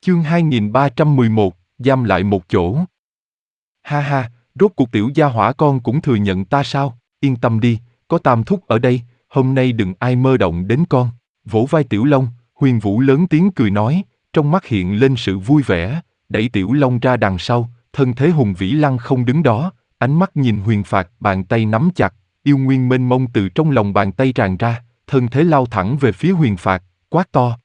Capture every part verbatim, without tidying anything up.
Chương hai nghìn ba trăm mười một, giam lại một chỗ. Ha ha, rốt cuộc tiểu gia hỏa con cũng thừa nhận ta sao? Yên tâm đi, có Tam thúc ở đây, hôm nay đừng ai mơ động đến con. Vỗ vai Tiểu Long, Huyền Vũ lớn tiếng cười nói, trong mắt hiện lên sự vui vẻ, đẩy Tiểu Long ra đằng sau, thân thế hùng vĩ lăng không đứng đó, ánh mắt nhìn Huyền Phạt, bàn tay nắm chặt, yêu nguyên mênh mông từ trong lòng bàn tay tràn ra, thân thế lao thẳng về phía Huyền Phạt, quát to.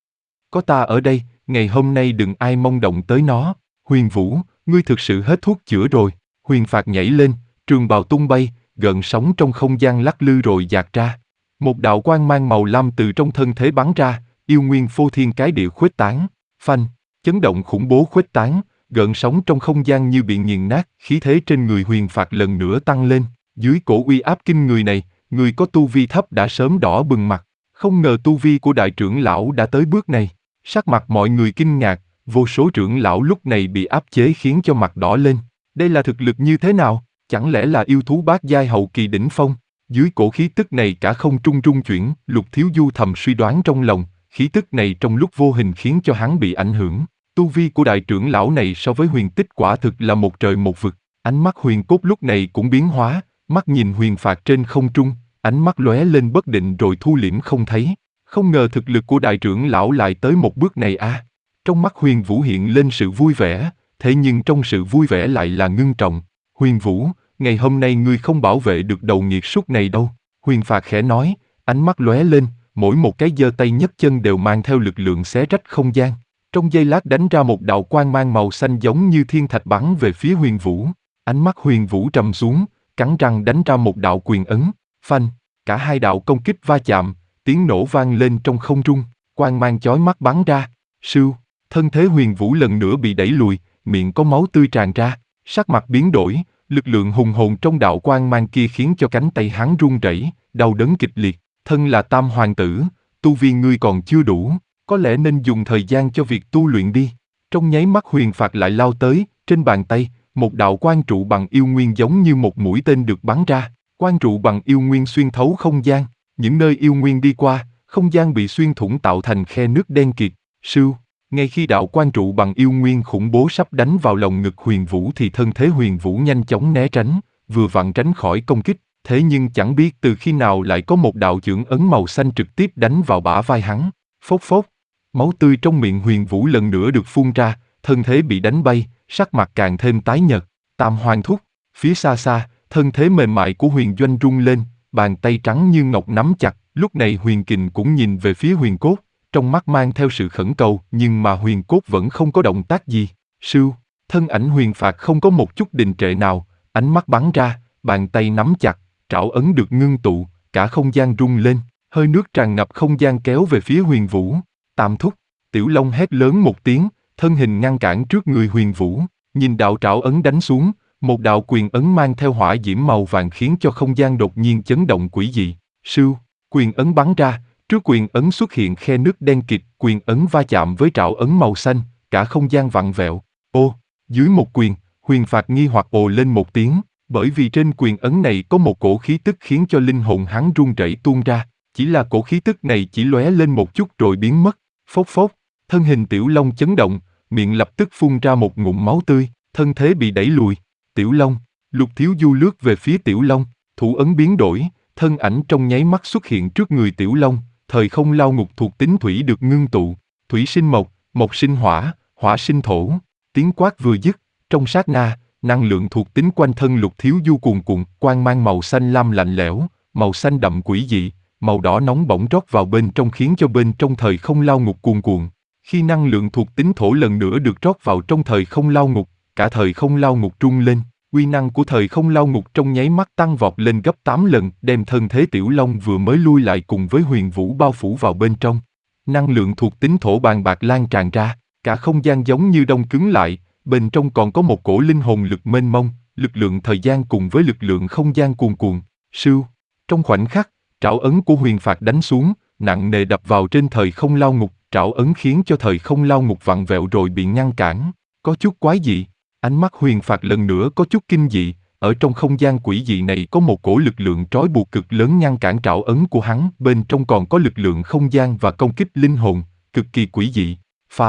Có ta ở đây, ngày hôm nay đừng ai mong động tới nó. Huyền Vũ, ngươi thực sự hết thuốc chữa rồi. Huyền Phạt nhảy lên, trường bào tung bay, gợn sóng trong không gian lắc lư rồi dạt ra. Một đạo quang mang màu lam từ trong thân thế bắn ra, yêu nguyên phô thiên cái địa khuếch tán. Phanh, chấn động khủng bố khuếch tán, gợn sóng trong không gian như bị nghiền nát, khí thế trên người Huyền Phạt lần nữa tăng lên. Dưới cổ uy áp kinh người này, người có tu vi thấp đã sớm đỏ bừng mặt. Không ngờ tu vi của đại trưởng lão đã tới bước này. Sắc mặt mọi người kinh ngạc, vô số trưởng lão lúc này bị áp chế khiến cho mặt đỏ lên. Đây là thực lực như thế nào? Chẳng lẽ là yêu thú bát giai hậu kỳ đỉnh phong? Dưới cổ khí tức này cả không trung rung chuyển, Lục Thiếu Du thầm suy đoán trong lòng, khí tức này trong lúc vô hình khiến cho hắn bị ảnh hưởng. Tu vi của đại trưởng lão này so với Huyền Tích quả thực là một trời một vực. Ánh mắt Huyền Cốt lúc này cũng biến hóa, mắt nhìn Huyền Phạt trên không trung, ánh mắt lóe lên bất định rồi thu liễm không thấy. Không ngờ thực lực của đại trưởng lão lại tới một bước này à. Trong mắt Huyền Vũ hiện lên sự vui vẻ, thế nhưng trong sự vui vẻ lại là ngưng trọng. Huyền Vũ, ngày hôm nay ngươi không bảo vệ được đầu nghiệt súc này đâu. Huyền Phạt khẽ nói, ánh mắt lóe lên, mỗi một cái giơ tay nhấc chân đều mang theo lực lượng xé rách không gian. Trong giây lát đánh ra một đạo quang mang màu xanh giống như thiên thạch bắn về phía Huyền Vũ. Ánh mắt Huyền Vũ trầm xuống, cắn răng đánh ra một đạo quyền ấn. Phanh, cả hai đạo công kích va chạm, tiếng nổ vang lên trong không trung, quang mang chói mắt bắn ra. Sưu, thân thế Huyền Vũ lần nữa bị đẩy lùi, miệng có máu tươi tràn ra, sắc mặt biến đổi, lực lượng hùng hồn trong đạo quang mang kia khiến cho cánh tay hắn run rẩy, đau đớn kịch liệt. Thân là Tam hoàng tử, tu vi ngươi còn chưa đủ, có lẽ nên dùng thời gian cho việc tu luyện đi. Trong nháy mắt Huyền Phạt lại lao tới, trên bàn tay, một đạo quang trụ bằng yêu nguyên giống như một mũi tên được bắn ra, quang trụ bằng yêu nguyên xuyên thấu không gian. Những nơi yêu nguyên đi qua, không gian bị xuyên thủng tạo thành khe nước đen kịt. Sưu, ngay khi đạo quang trụ bằng yêu nguyên khủng bố sắp đánh vào lồng ngực Huyền Vũ thì thân thế Huyền Vũ nhanh chóng né tránh, vừa vặn tránh khỏi công kích. Thế nhưng chẳng biết từ khi nào lại có một đạo chưởng ấn màu xanh trực tiếp đánh vào bả vai hắn. Phốc phốc, máu tươi trong miệng Huyền Vũ lần nữa được phun ra, thân thế bị đánh bay, sắc mặt càng thêm tái nhợt. Tam hoàng thúc, phía xa xa, thân thế mềm mại của Huyền Doanh rung lên. Bàn tay trắng như ngọc nắm chặt, lúc này Huyền Kình cũng nhìn về phía Huyền Cốt, trong mắt mang theo sự khẩn cầu, nhưng mà Huyền Cốt vẫn không có động tác gì. Sưu, thân ảnh Huyền Phạt không có một chút đình trệ nào, ánh mắt bắn ra, bàn tay nắm chặt, trảo ấn được ngưng tụ, cả không gian rung lên, hơi nước tràn ngập không gian kéo về phía Huyền Vũ. Tam thúc, Tiểu Long hét lớn một tiếng, thân hình ngăn cản trước người Huyền Vũ, nhìn đạo trảo ấn đánh xuống. Một đạo quyền ấn mang theo hỏa diễm màu vàng khiến cho không gian đột nhiên chấn động quỷ dị. Sưu, quyền ấn bắn ra, trước quyền ấn xuất hiện khe nước đen kịt, quyền ấn va chạm với trảo ấn màu xanh, cả không gian vặn vẹo. Ô, dưới một quyền, Huyền Phạt nghi hoặc ồ lên một tiếng, bởi vì trên quyền ấn này có một cổ khí tức khiến cho linh hồn hắn run rẩy tuôn ra, chỉ là cổ khí tức này chỉ lóe lên một chút rồi biến mất. Phốc phốc, thân hình Tiểu Long chấn động, miệng lập tức phun ra một ngụm máu tươi, thân thế bị đẩy lùi. Tiểu Long, Lục Thiếu Du lướt về phía Tiểu Long, thủ ấn biến đổi, thân ảnh trong nháy mắt xuất hiện trước người Tiểu Long, thời không lao ngục thuộc tính thủy được ngưng tụ, thủy sinh mộc, mộc sinh hỏa, hỏa sinh thổ, tiếng quát vừa dứt, trong sát na, năng lượng thuộc tính quanh thân Lục Thiếu Du cuồn cuộn, quang mang màu xanh lam lạnh lẽo, màu xanh đậm quỷ dị, màu đỏ nóng bỏng rót vào bên trong khiến cho bên trong thời không lao ngục cuồn cuộn. Khi năng lượng thuộc tính thổ lần nữa được rót vào trong thời không lao ngục, cả thời không lao ngục rung lên, uy năng của thời không lao ngục trong nháy mắt tăng vọt lên gấp tám lần, đem thân thế Tiểu Long vừa mới lui lại cùng với Huyền Vũ bao phủ vào bên trong. Năng lượng thuộc tính thổ bàn bạc lan tràn ra, cả không gian giống như đông cứng lại, bên trong còn có một cổ linh hồn lực mênh mông, lực lượng thời gian cùng với lực lượng không gian cuồn cuộn. Sưu, trong khoảnh khắc, trảo ấn của Huyền Phạt đánh xuống, nặng nề đập vào trên thời không lao ngục, trảo ấn khiến cho thời không lao ngục vặn vẹo rồi bị ngăn cản, có chút quái dị. Ánh mắt Huyền Phạt lần nữa có chút kinh dị, ở trong không gian quỷ dị này có một cổ lực lượng trói buộc cực lớn ngăn cản trảo ấn của hắn, bên trong còn có lực lượng không gian và công kích linh hồn, cực kỳ quỷ dị. Phá,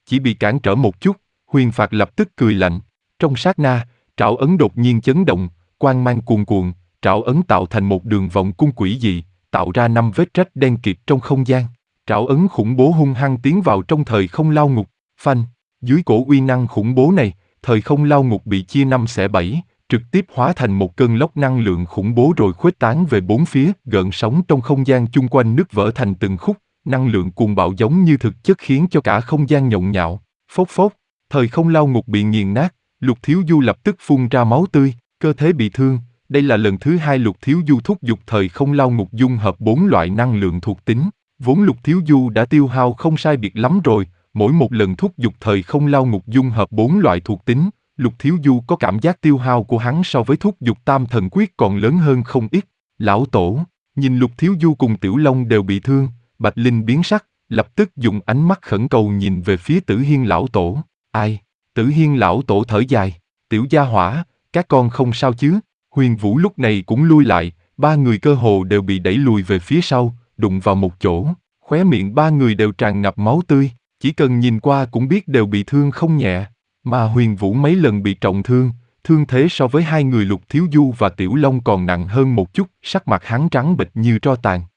chỉ bị cản trở một chút, Huyền Phạt lập tức cười lạnh. Trong sát na, trảo ấn đột nhiên chấn động, quang mang cuồn cuộn, trảo ấn tạo thành một đường vòng cung quỷ dị, tạo ra năm vết rách đen kịt trong không gian. Trảo ấn khủng bố hung hăng tiến vào trong thời không lao ngục, phanh. Dưới cổ uy năng khủng bố này, thời không lao ngục bị chia năm xẻ bảy, trực tiếp hóa thành một cơn lốc năng lượng khủng bố rồi khuếch tán về bốn phía, gợn sóng trong không gian chung quanh nứt vỡ thành từng khúc, năng lượng cuồng bạo giống như thực chất khiến cho cả không gian nhộn nhạo. Phốc phốc, thời không lao ngục bị nghiền nát, Lục Thiếu Du lập tức phun ra máu tươi, cơ thể bị thương. Đây là lần thứ hai Lục Thiếu Du thúc giục thời không lao ngục dung hợp bốn loại năng lượng thuộc tính. Vốn Lục Thiếu Du đã tiêu hao không sai biệt lắm rồi, mỗi một lần thúc giục thời không lao ngục dung hợp bốn loại thuộc tính, Lục Thiếu Du có cảm giác tiêu hao của hắn so với thúc giục tam thần quyết còn lớn hơn không ít. Lão Tổ, nhìn Lục Thiếu Du cùng Tiểu Long đều bị thương, Bạch Linh biến sắc, lập tức dùng ánh mắt khẩn cầu nhìn về phía Tử Hiên Lão Tổ. Ai? Tử Hiên Lão Tổ thở dài, Tiểu gia hỏa, các con không sao chứ? Huyền Vũ lúc này cũng lui lại, ba người cơ hồ đều bị đẩy lùi về phía sau, đụng vào một chỗ, khóe miệng ba người đều tràn ngập máu tươi, chỉ cần nhìn qua cũng biết đều bị thương không nhẹ. Mà Huyền Vũ mấy lần bị trọng thương, thương thế so với hai người Lục Thiếu Du và Tiểu Long còn nặng hơn một chút, sắc mặt hắn trắng bệch như tro tàn.